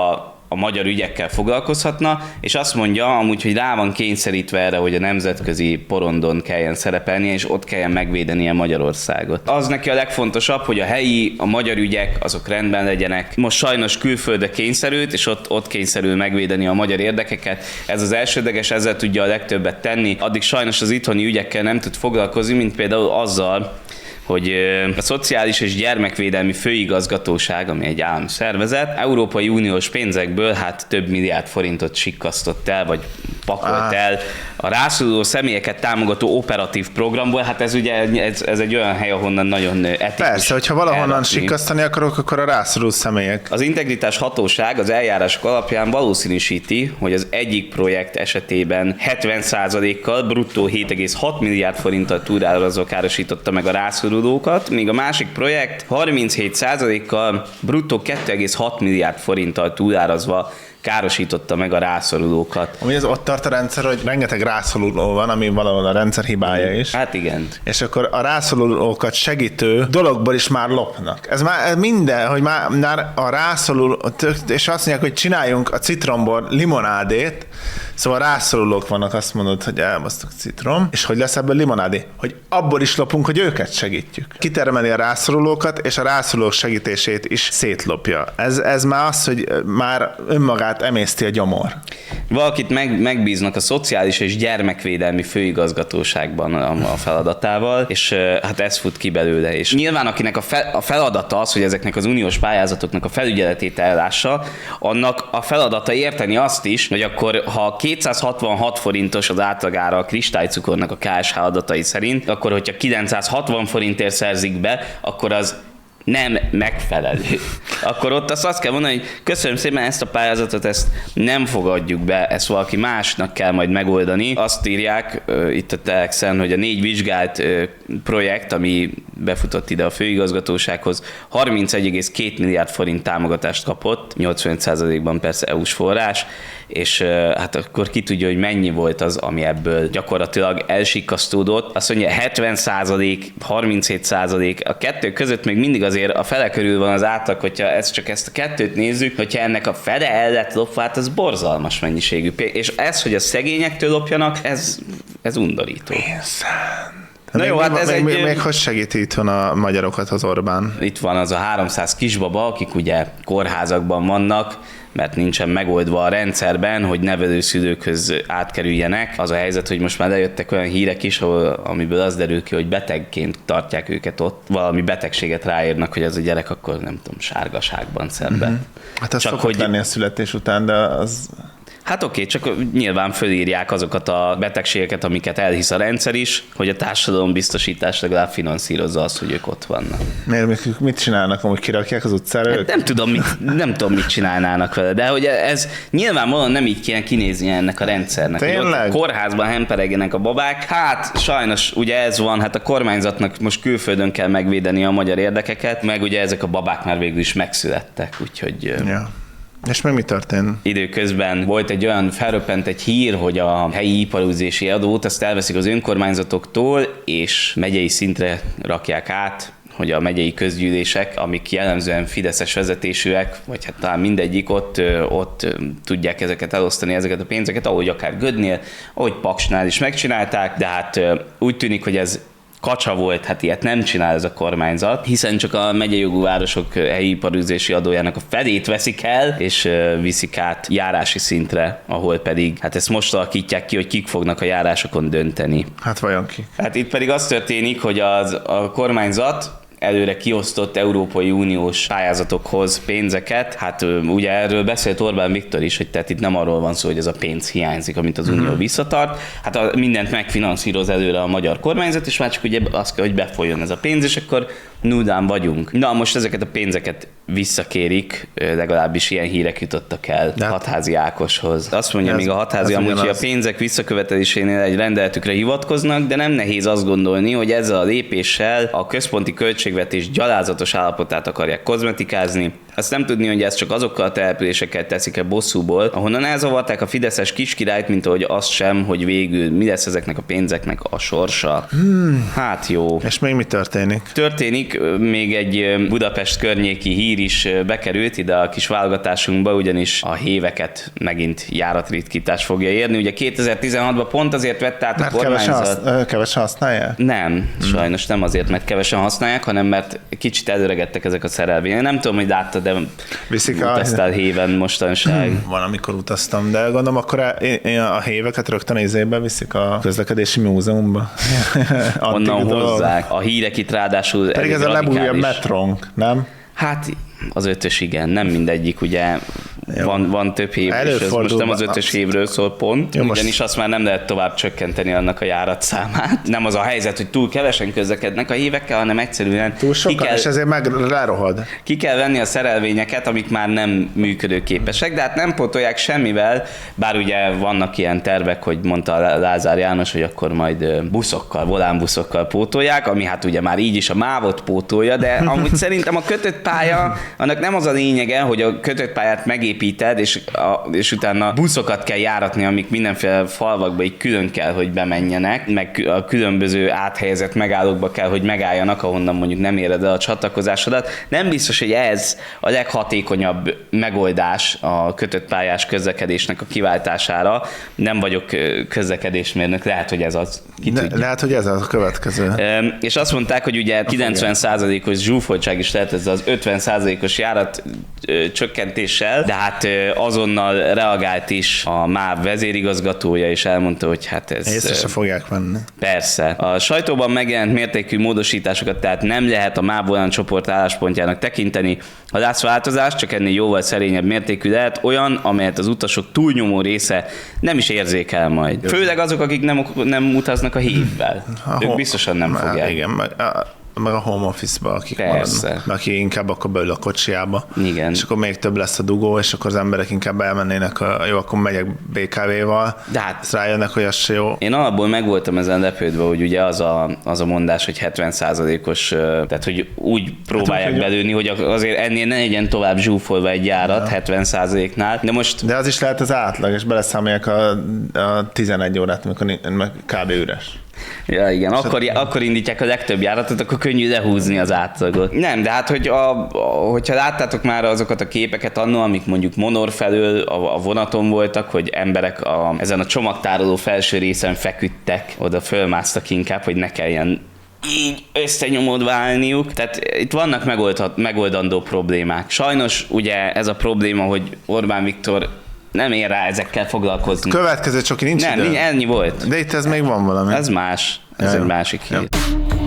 a magyar ügyekkel foglalkozhatna, és azt mondja amúgy, hogy rá van kényszerítve erre, hogy a nemzetközi porondon kelljen szerepelnie, és ott kelljen megvédenie Magyarországot. Az neki a legfontosabb, hogy a helyi, a magyar ügyek, azok rendben legyenek. Most sajnos külföldre kényszerült, és ott, ott kényszerül megvédeni a magyar érdekeket. Ez az elsődleges, ezzel tudja a legtöbbet tenni. Addig sajnos az itthoni ügyekkel nem tud foglalkozni, mint például azzal, hogy a Szociális és Gyermekvédelmi Főigazgatóság, ami egy állami szervezet, Európai Uniós pénzekből hát több milliárd forintot sikkasztott el, vagy pakolt ah. el a rászoruló személyeket támogató operatív programból. Hát ez ugye ez, ez egy olyan hely, ahonnan nagyon etikus. Persze, hogyha valahonnan elrakni. Sikkasztani akarok, akkor a rászoruló személyek. Az Integritás Hatóság az eljárások alapján valószínűsíti, hogy az egyik projekt esetében hetven százalékkal bruttó hét egész hat milliárd forinttal túlárazva károsította meg a rászorulókat, míg a másik projekt harminchét százalékkal bruttó két egész hat milliárd forinttal túlárazva károsította meg a rászorulókat. Ami az ott tart a rendszer, hogy rengeteg rászoruló van, ami valahol a rendszer hibája is. Hát igen. És akkor a rászorulókat segítő dologból is már lopnak. Ez már ez minden, hogy már, már a rászoruló, és azt mondják, hogy csináljunk a citromból limonádét, szóval rászorulók vannak, azt mondod, hogy elbasztok citrom, és hogy lesz ebből limonádé? Hogy abból is lopunk, hogy őket segítjük. Kitermeli a rászorulókat, és a rászorulók segítését is szétlopja. Ez, ez már az, hogy már önmagát emészti a gyomor. Valakit meg, megbíznak a Szociális és Gyermekvédelmi Főigazgatóságban a, a feladatával, és hát ez fut ki belőle. És nyilván akinek a, fe, a feladata az, hogy ezeknek az uniós pályázatoknak a felügyeletét ellássa, annak a feladata érteni azt is, hogy akkor ha kétszázhatvanhat forintos az átlagára a kristálycukornak a ká es há adatai szerint, akkor hogyha kilencszázhatvan forintért szerzik be, akkor az nem megfelelő. Akkor ott azt, azt kell mondani, hogy köszönöm szépen ezt a pályázatot, ezt nem fogadjuk be, ezt valaki másnak kell majd megoldani. Azt írják uh, itt a Telexen, hogy a négy vizsgált uh, projekt, ami befutott ide a főigazgatósághoz, harmincegy egész két milliárd forint támogatást kapott, nyolcvanöt százalékban persze é u-s forrás, és uh, hát akkor ki tudja, hogy mennyi volt az, ami ebből gyakorlatilag elsikkasztódott. Azt mondja, hetven százalék, harminchét százalék, a kettő között még mindig azért a fele körül van az átlag, hogyha ezt csak ezt a kettőt nézzük, hogyha ennek a fele el lett lopva, hát az borzalmas mennyiségű pénz. És ez, hogy a szegényektől lopjanak, ez, ez undorító. Na még, jó, hát ez még, egy... Még, még hogy segíti itthon a magyarokat az Orbán? Itt van az a háromszáz kisbaba, akik ugye kórházakban vannak, mert nincsen megoldva a rendszerben, hogy nevelőszülőkhöz átkerüljenek. Az a helyzet, hogy most már lejöttek olyan hírek is, amiből az derül ki, hogy betegként tartják őket ott. Valami betegséget ráírnak, hogy ez a gyerek akkor nem tudom, sárgaságban szenved. Uh-huh. Hát ez szokott hogy... lenni a születés után, de az... Hát oké, okay, csak nyilván fölírják azokat a betegségeket, amiket elhisz a rendszer is, hogy a társadalombiztosítás legalább finanszírozza azt, hogy ők ott vannak. Miért, mit csinálnak, amúgy kirakják az utcára hát ők? Nem tudom, mit, nem tudom, mit csinálnának vele, de hogy ez nyilvánvalóan nem így kéne kinézni ennek a rendszernek. Tényleg? Hogy kórházban hemperegjenek a babák. Hát sajnos ugye ez van, hát a kormányzatnak most külföldön kell megvédeni a magyar érdekeket, meg ugye ezek a babák már végül is megszülettek, úgyhogy... Ja. És meg mi történt? Időközben volt egy olyan, felröppent egy hír, hogy a helyi iparúzési adót azt elveszik az önkormányzatoktól, és megyei szintre rakják át, hogy a megyei közgyűlések, amik jellemzően fideszes vezetésűek, vagy hát talán mindegyik, ott, ott tudják ezeket elosztani, ezeket a pénzeket, ahogy akár Gödnél, ahogy Paksnál is megcsinálták, de hát úgy tűnik, hogy ez kacsa volt, hát ilyet nem csinál ez a kormányzat, hiszen csak a megyei jogú városok helyi iparűzési adójának a felét veszik el, és viszik át járási szintre, ahol pedig, hát ezt most alakítják ki, hogy kik fognak a járásokon dönteni. Hát vajon ki? Hát itt pedig az történik, hogy az, a kormányzat előre kiosztott Európai Uniós pályázatokhoz pénzeket. Hát ugye erről beszélt Orbán Viktor is, hogy tehát itt nem arról van szó, hogy ez a pénz hiányzik, amit az Unió uh-huh. visszatart. Hát a, mindent megfinanszíroz előre a magyar kormányzat, és már csak ugye az kell, hogy befolyjon ez a pénz, és akkor nullán vagyunk. Na most ezeket a pénzeket visszakérik, legalábbis ilyen hírek jutottak el hát, Hatházi Ákoshoz. Azt mondja ez, még a Hatházi amúgy, hogy a pénzek visszakövetelésénél egy rendeletükre hivatkoznak, de nem nehéz azt gondolni, hogy ezzel a lépéssel a központi költségvetés gyalázatos állapotát akarják kozmetikázni, Azt nem tudni, hogy ez csak azokkal a településekkel teszik-e bosszúból, ahonnan elzavarták a fideszes kiskirályt, mint ahogy azt sem, hogy végül mi lesz ezeknek a pénzeknek a sorsa. Hmm. Hát jó. És még mi történik? Történik, még egy Budapest környéki hír is bekerült ide a kis válogatásunkba, ugyanis a héveket megint járatritkítás fogja érni. Ugye kétezer-tizenhatban pont azért vett át a Mert kormányzat. kevesen, hasz, kevesen használják? Nem, sajnos nem azért, mert kevesen használják, hanem mert kicsit előregettek ezek a szerelvények. Nem tudom, hogy láttad, de Viszik a... utaztál héven mostanság. Van, amikor utaztam, de gondolom, akkor a héveket rögtön izébe viszik a közlekedési múzeumba. Onnan hozzák. A hírek itt ráadásul pedig ez a legújabb metrónk, nem? Hát az ötös igen, nem mindegyik, ugye van, van több hév, és ez most nem az ötös hévről szól pont, jó, ugyanis most... azt már nem lehet tovább csökkenteni annak a járatszámát. Nem az a helyzet, hogy túl kevesen közlekednek a hévekkel, hanem egyszerűen túl sokan, ki kell, és ezért meg lerohad. Ki kell venni a szerelvényeket, amik már nem működőképesek, de hát nem pótolják semmivel, bár ugye vannak ilyen tervek, hogy mondta Lázár János, hogy akkor majd buszokkal, volánbuszokkal pótolják, ami hát ugye már így is a mávot pótolja, de amúgy szerintem a kötött pálya, annak nem az a lényege, hogy a kötött pályát megépíted, és, a, és utána buszokat kell járatni, amik mindenféle falvakba így külön kell, hogy bemenjenek, meg a különböző áthelyezett megállókba kell, hogy megálljanak, ahonnan mondjuk nem éred el a csatlakozásodat. Nem biztos, hogy ez a leghatékonyabb megoldás a kötött pályás közlekedésnek a kiváltására. Nem vagyok közlekedésmérnök, lehet, hogy ez az. Le, lehet, hogy ez az a következő. E, és azt mondták, hogy ugye kilencven százalékos zsúfoltság is lehet ez az ötven százalékos járat ö, csökkentéssel, de hát ö, azonnal reagált is a MÁV vezérigazgatója, és elmondta, hogy hát ez... Észre se fogják venni. Persze. A sajtóban megjelent mértékű módosításokat tehát nem lehet a MÁV olyan csoport álláspontjának tekinteni. Ha látsz változást, csak ennél jóval szerényebb mértékű lehet, olyan, amelyet az utasok túlnyomó része nem is érzékel majd. Főleg azok, akik nem, nem utaznak a hívvel. Ők biztosan nem fogják. Igen, meg a, meg a home office-ba, akik Persze. maradnak. Aki inkább akkor beül a kocsiába. Igen. És akkor még több lesz a dugó, és akkor az emberek inkább elmennének, a, jó, akkor megyek bé ká vé-val. De hát ezt rájönnek, hogy az se jó. Én alapból meg voltam ezen lepődve, hogy ugye az a, az a mondás, hogy hetven százalékos, tehát hogy úgy próbálják hát, belőni, hogy azért ennél ne legyen tovább zsúfolva egy járat ja. hetven százaléknál. De most... De az is lehet az átlag, és beleszámolják a, a tizenegy órát, amikor kb. Üres. Ja, igen, akkor, akkor indítják a legtöbb járatot, akkor könnyű lehúzni az átlagot. Nem, de hát, hogy a, a, hogyha láttátok már azokat a képeket annó, amik mondjuk Monor felől a, a vonaton voltak, hogy emberek a, ezen a csomagtároló felső részen feküdtek, oda fölmásztak inkább, hogy ne kelljen így összenyomodva állniuk. Tehát itt vannak megoldhat, megoldandó problémák. Sajnos ugye ez a probléma, hogy Orbán Viktor nem ér rá ezekkel foglalkozni. Következő csoki nincs Nem, idő. ennyi volt. De itt ez még van valami. Ez más. Ez ja, egy másik hír. Ja.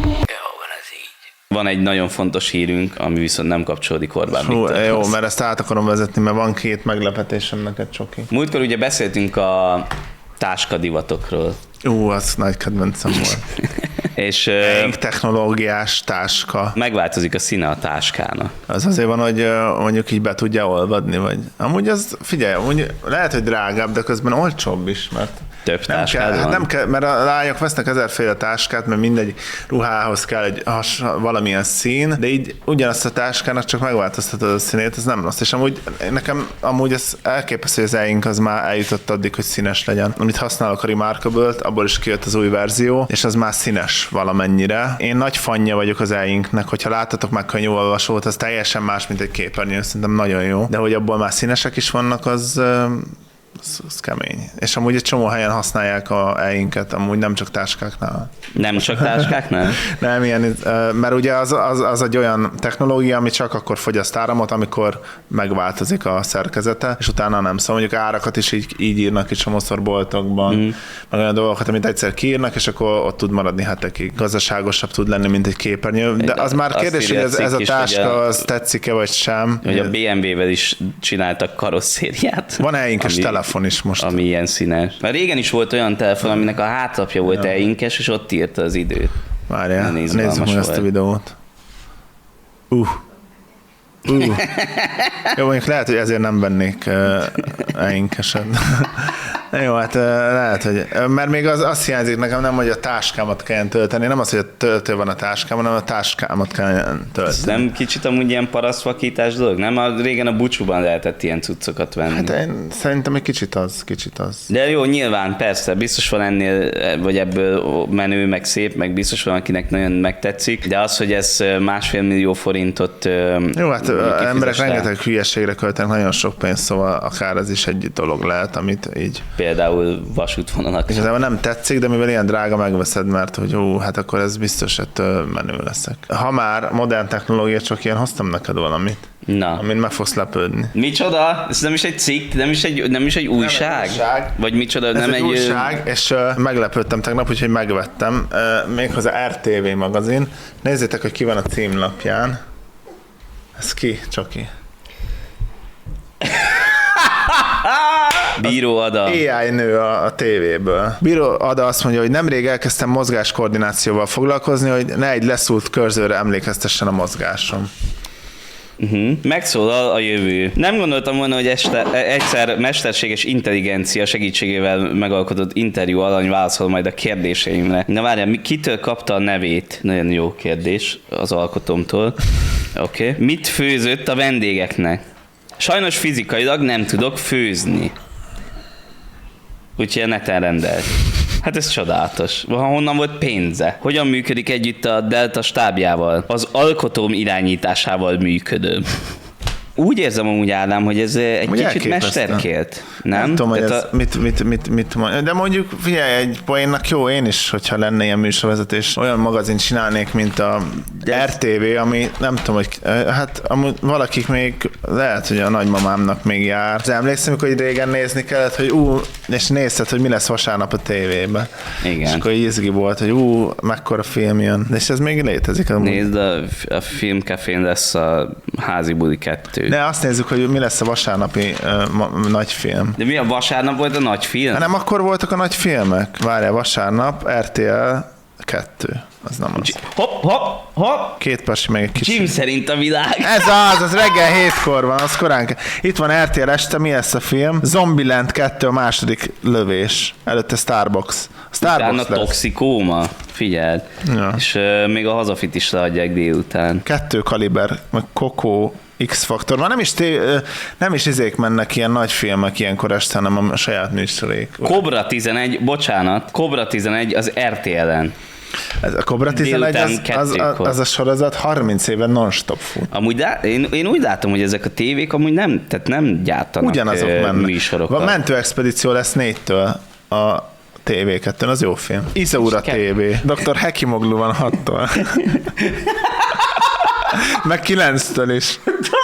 Van egy nagyon fontos hírünk, ami viszont nem kapcsolódik Orbán Viktorhoz. Jó, mert ezt át akarom vezetni, mert van két meglepetésem neked, Csoki. Múltkor ugye beszéltünk a táskadivatokról. Ú, az nagy kedvencem volt. És Eng technológiás táska. Megváltozik a színe a táskának. Az azért van, hogy mondjuk így be tudja olvadni, vagy amúgy az, figyelj, amúgy lehet, hogy drágább, de közben olcsóbb is, mert több nem kell, hát nem kell, mert a lányok vesznek ezerféle táskát, mert mindegy ruhához kell egy has, valamilyen szín, de így ugyanazt a táskának csak megváltoztatod a színét, ez nem rossz. És amúgy nekem amúgy ez elképesztő, hogy az eink az már eljutott addig, hogy színes legyen. Amit használok a Remarkable-t, abból is kijött az új verzió, és az már színes valamennyire. Én nagy fanja vagyok az einknek, hogyha láttatok már könyvolvasót, az teljesen más, mint egy képernyő, szerintem nagyon jó. De hogy abból már színesek is vannak, az Az, az kemény. És amúgy egy csomó helyen használják a einket, amúgy nem csak táskáknál. Nem csak táskáknál? Nem, ilyen, mert ugye az, az, az egy olyan technológia, ami csak akkor fogyaszt áramot, amikor megváltozik a szerkezete, és utána nem. Szóval mondjuk árakat is így, így írnak itt csomószor boltokban, mm. meg olyan dolgokat, amit egyszer kiírnak, és akkor ott tud maradni hetekig. Gazdaságosabb tud lenni, mint egy képernyő. De az már kérdés, hogy ez, ez a táska, a, az tetszik-e, vagy sem. Hogy a bé em vé-vel is csináltak karosszériát. Van einkes telefon is most. Ami ilyen színes. Mert régen is volt olyan telefon, aminek a hátlapja volt ja. einkes, és ott írta az időt. Várjál, nézzük meg ezt a videót. Uh. Uh. Jó, mondjuk lehet, hogy ezért nem vennék uh, einkesed. Jó, hát lehet, hogy... Mert még az, azt hiányzik nekem nem, hogy a táskámat kelljen tölteni, nem az, hogy a töltő van a táskámon, hanem a táskámat kelljen tölteni. Ez nem kicsit amúgy ilyen parasztvakítás dolog? Nem? A, régen a búcsúban lehetett ilyen cuccokat venni. Hát én szerintem egy kicsit az, kicsit az. De jó, nyilván, persze, biztos van ennél, vagy ebből menő, meg szép, meg biztos van, akinek nagyon megtetszik, de az, hogy ez másfél millió forintot... Jó, hát emberek rá. rengeteg hülyeségre költenek nagyon sok pénzt, szóval akár ez is egy dolog lehet, amit így... Például vasútvonalak. Igazából nem tetszik, de mivel ilyen drága, megveszed, mert hogy jó, hát akkor ez biztos, hogy menő leszek. Ha már modern technológia, csak ilyen hoztam neked valamit, Na. amin meg fogsz lepődni. Micsoda? Ez nem is egy cikk, nem is egy, nem is egy újság? egy újság. Vagy micsoda? Ez nem egy, egy újság, és uh, meglepődtem tegnap, úgyhogy megvettem. Uh, méghozzá er té vé magazin. Nézzétek, hogy ki van a címlapján. Ez ki? Csoki. Bíró Ada. á i nő a, a tévéből. Bíró Ada azt mondja, hogy nemrég elkezdtem mozgáskoordinációval foglalkozni, hogy ne egy leszúrt körzőre emlékeztessen a mozgásom. Uh-huh. Megszólal a jövő. Nem gondoltam volna, hogy este, egyszer mesterséges intelligencia segítségével megalkotott interjú alany válaszol majd a kérdéseimre. Na várjál, kitől kapta a nevét? Nagyon jó kérdés az alkotómtól. Oké. Okay. Mit főzött a vendégeknek? Sajnos fizikailag nem tudok főzni. Úgyhogy a neten rendelt. Hát ez csodálatos. Honnan volt pénze? Hogyan működik együtt a Delta stábjával? Az alkotóm irányításával működöm. Úgy érzem amúgy, Ádám, hogy ez egy Úgy kicsit mesterkélt. Nem? Nem tudom, hogy ez a... mit, mit, mit, mit mond. De mondjuk, figyelj, egy poénnak jó, én is, hogyha lenne ilyen műsorvezetés, olyan magazin csinálnék, mint a de er té vé, ami nem tudom, hogy hát amúgy valakik még, lehet, hogy a nagymamámnak még jár. De emlékszem, amikor így régen nézni kellett, hogy ú, és nézted, hogy mi lesz vasárnap a tévében. Igen. És akkor izgi volt, hogy ú, mekkora film jön. De és ez még létezik. Amúgy. Nézd, a, a filmcafén lesz a Házi buli kettő. De azt nézzük, hogy mi lesz a vasárnapi uh, ma, nagy film. De mi a vasárnap volt a nagy film? Hát nem akkor voltak a nagy filmek. Várjál, vasárnap, er té el kettő. Az nem az. Hopp, hopp, hopp! Két perc, meg egy kicsit. Jim szerint a világ. Ez az, az reggel hétkor van, az korán kell. Itt van er té el este, mi lesz a film? Zombieland kettő, a második lövés. Előtte Starbucks. Starbucks Utána lesz. Toxikóma, figyeld. Ja. És uh, még a Hazafit is leadják délután. Kettő kaliber, meg Coco, X-faktor. Már nem is, té- nem is izék mennek ilyen nagy filmek ilyenkor este, hanem a saját műsorék. Cobra tizenegy, bocsánat, Cobra tizenegy az er té elen. Ez a Cobra tizenegy, az, az, az, az a sorozat harminc éve non-stop fut. Amúgy de, én, én úgy látom, hogy ezek a tévék amúgy nem, tehát nem gyártanak Ugyanazok ö, mennek. műsorokat. A Mentőexpedíció lesz négytől a té vé kettőn, az jó film. Izaura té vé. doktor Hekimoglu van hattól. Meg kilenctől is.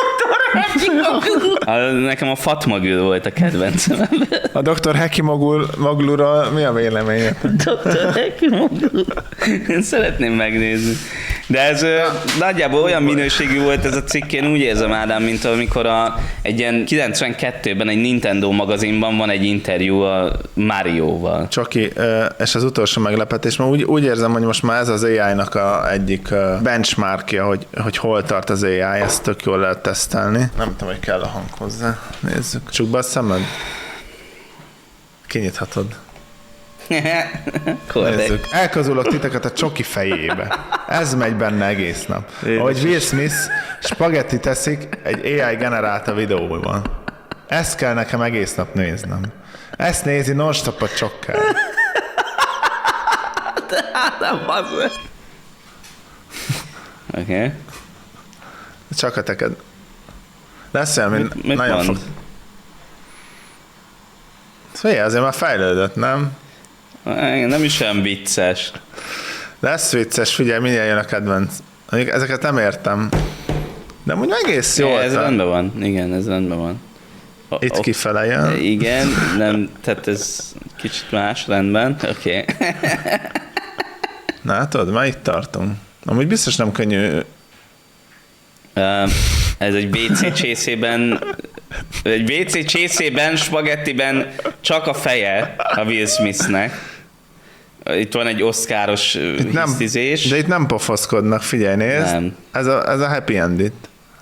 A, nekem a Fatmagül volt a kedvencem. A doktor Hekimogluról mi a véleménye? doktor Hekimoglu. Én szeretném megnézni. De ez ö, nagyjából olyan minőségű volt ez a cikk, én úgy érzem, Ádám, mint amikor a, egy ilyen kilencvenkettőben egy Nintendo magazinban van egy interjú a Mario-val. Csoki, és az utolsó meglepetés, mert úgy, úgy érzem, hogy most már ez az á i-nak a egyik benchmarkja, hogy, hogy hol tart az á i, ezt tök jól lehet tesztelni. Nem tudom, hogy kell a hang hozzá. Nézzük. Csukd be a szemed. Kinyithatod. Nézzük. Elkazulok titeket a Csoki fejébe. Ez megy benne egész nap. Ahogy Will Smith spagetti teszik egy á i generálta videóban. Ezt kell nekem egész nap néznem. Ezt nézi non-stop a Csokkel. Nem az. Oké. Csak a teked. Lesz olyan, mint Mit, mit nagyon mond? fog... Szóval azért már fejlődött, nem? Nem is olyan vicces. Lesz vicces, figyelj, mindjárt jön a kedvenc. Mondjuk ezeket nem értem. De amúgy egész jó. Ja, ez rendben van. Igen, ez rendben van. O, Itt o, kifele jön. Igen, nem, tehát ez kicsit más, rendben. Oké. Okay. Na, tudod, már itt tartunk. Amúgy biztos nem könnyű. Uh, ez egy bé cé csészében, egy bé cé csészében, spagettiben csak a feje a Will Smithnek. Itt van egy oszkáros Nem, hisztizés. de itt nem pofoszkodnak, figyelj, nézd. Nem. Ez a, ez a happy end itt.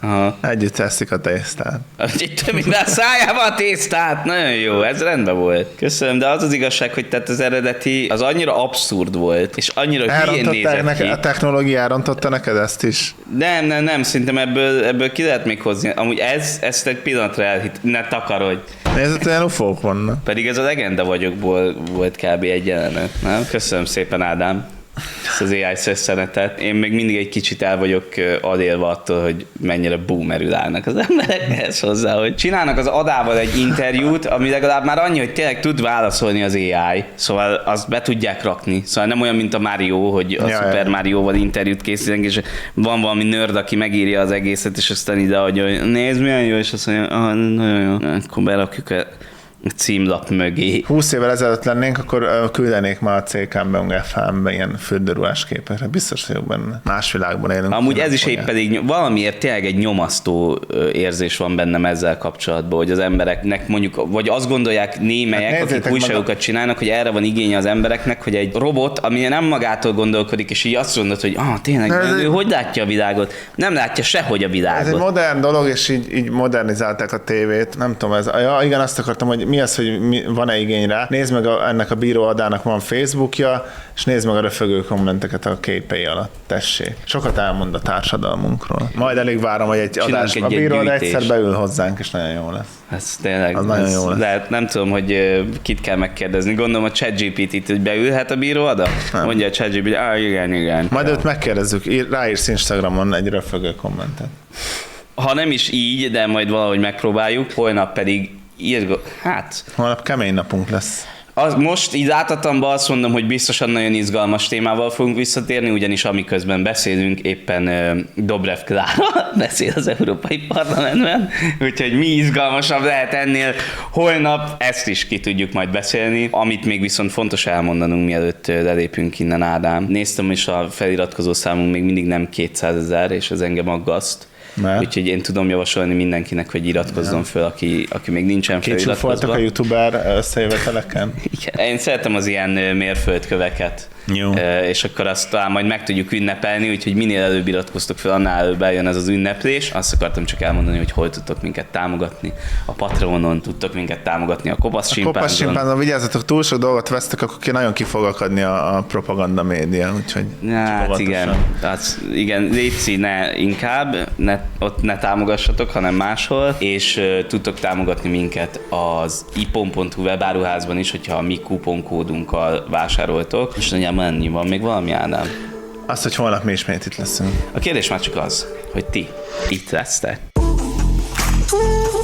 Aha. Együtt teszik a tésztát. Itt minden a szájában a tésztát. Nagyon jó, ez rendben volt. Köszönöm, de az az igazság, hogy tehát az eredeti az annyira abszurd volt, és annyira hülyén Elrontották nézett neked, ki. a technológia elrontotta neked ezt is? Nem, nem, nem, szerintem ebből, ebből ki lehet még hozni. Amúgy ez, ezt egy pillanatra elhitt, ne takarodj. Nézd, olyan ufók vannak. Pedig ez a Legenda vagyokból volt kb. Egy jelenet, nem? Köszönöm szépen, Ádám, ezt az á i szösszenetet. Én még mindig egy kicsit el vagyok adélva attól, hogy mennyire boomerül állnak az emberek ehhez hozzá, hogy csinálnak az Adával egy interjút, ami legalább már annyi, hogy tényleg tud válaszolni az á i, szóval azt be tudják rakni. Szóval nem olyan, mint a Mario, hogy a ja, Super ja. Mario-val interjút készítenek, és van valami nerd, aki megírja az egészet, és aztán ide adja, hogy nézd milyen jó, és azt mondja, ah, nagyon jó, akkor berakjuk a címlap mögé. húsz évvel ezelőtt lennénk, akkor ö, küldenék már a cé ká-ben, ef em-ben ilyen földörúás képekre. Biztos vagyok benne. Más világban élünk. Amúgy ez is fogják. épp pedig valamiért tényleg egy nyomasztó ö, érzés van bennem ezzel kapcsolatban, hogy az embereknek mondjuk, vagy azt gondolják némelyek, Hát akik nézzétek újságokat maga- csinálnak, hogy erre van igénye az embereknek, hogy egy robot, ami nem magától gondolkodik, és így azt mondod, hogy ah, tényleg, De ez ő egy- hogy látja a világot? Nem látja sehogy a Ez világot. egy modern dolog, és így, így modernizálták a tévét. Nem tudom, ez, ja, igen, azt akartam, hogy mi az, hogy mi, van-e igény rá. Nézd meg, a, ennek a bíró Adának van Facebookja, és nézd meg a röfögő kommenteket a képei alatt. Tessék. Sokat elmond a társadalmunkról. Majd elég várom, hogy egy Csinálunk adás, egy a bíró Ada gyűjtést. egyszer beül hozzánk, és nagyon jó lesz. Ez tényleg, Az nagyon jó lesz. lehet, nem tudom, hogy ö, kit kell megkérdezni. Gondolom a ChatGPT-t, hogy beülhet a bíró Ada? Nem. Mondja a ChatGPT, ah, igen, igen. Majd őt megkérdezzük, ír, ráírsz Instagramon egy röfögő kommentet. Ha nem is így, de majd valahogy megpróbáljuk, holnap pedig írgo... Hát, Holnap kemény napunk lesz. az, most így átadtamban azt mondom, hogy biztosan nagyon izgalmas témával fogunk visszatérni, ugyanis amiközben beszélünk, éppen uh, Dobrev Klára beszél az Európai Parlamentben, úgyhogy mi izgalmasabb lehet ennél. Holnap ezt is ki tudjuk majd beszélni, amit még viszont fontos elmondanunk, mielőtt uh, lelépünk innen, Ádám. Néztem is, a feliratkozó számunk még mindig nem kétszázezer, és ez engem aggaszt. Mert? Úgyhogy én tudom javasolni mindenkinek, hogy iratkozzon föl, aki, aki még nincsen Kicsúfoltak feliratkozva. a youtuber összejöveteleken. Igen, én szeretem az ilyen ö, mérföldköveket. Jó. Ö, És akkor azt talán majd meg tudjuk ünnepelni, úgyhogy minél előbb iratkoztok fel, annál előbb eljön ez az ünneplés. Azt akartam csak elmondani, hogy hol tudtok minket támogatni. A Patreonon tudtok minket támogatni, a Kopasz Kopasz Simpánzon. simpánzon, vigyázzatok, túl sok dolgot vesztek, akkor ki nagyon ki fog akadni a, a propaganda média, úgyhogy Hát óvatosan. igen, tehát igen, létszi, ne inkább, ne, ott ne támogassatok, hanem máshol, és uh, tudtok támogatni minket az ipon pont hu webáruházban is, hogyha a mi kuponkódunkkal vásároltok, és nagyjából ennyi van, még valami, Ádám. Azt, hogy holnap mi ismét itt leszünk. A kérdés már csak az, hogy ti itt lesztek. Ooh.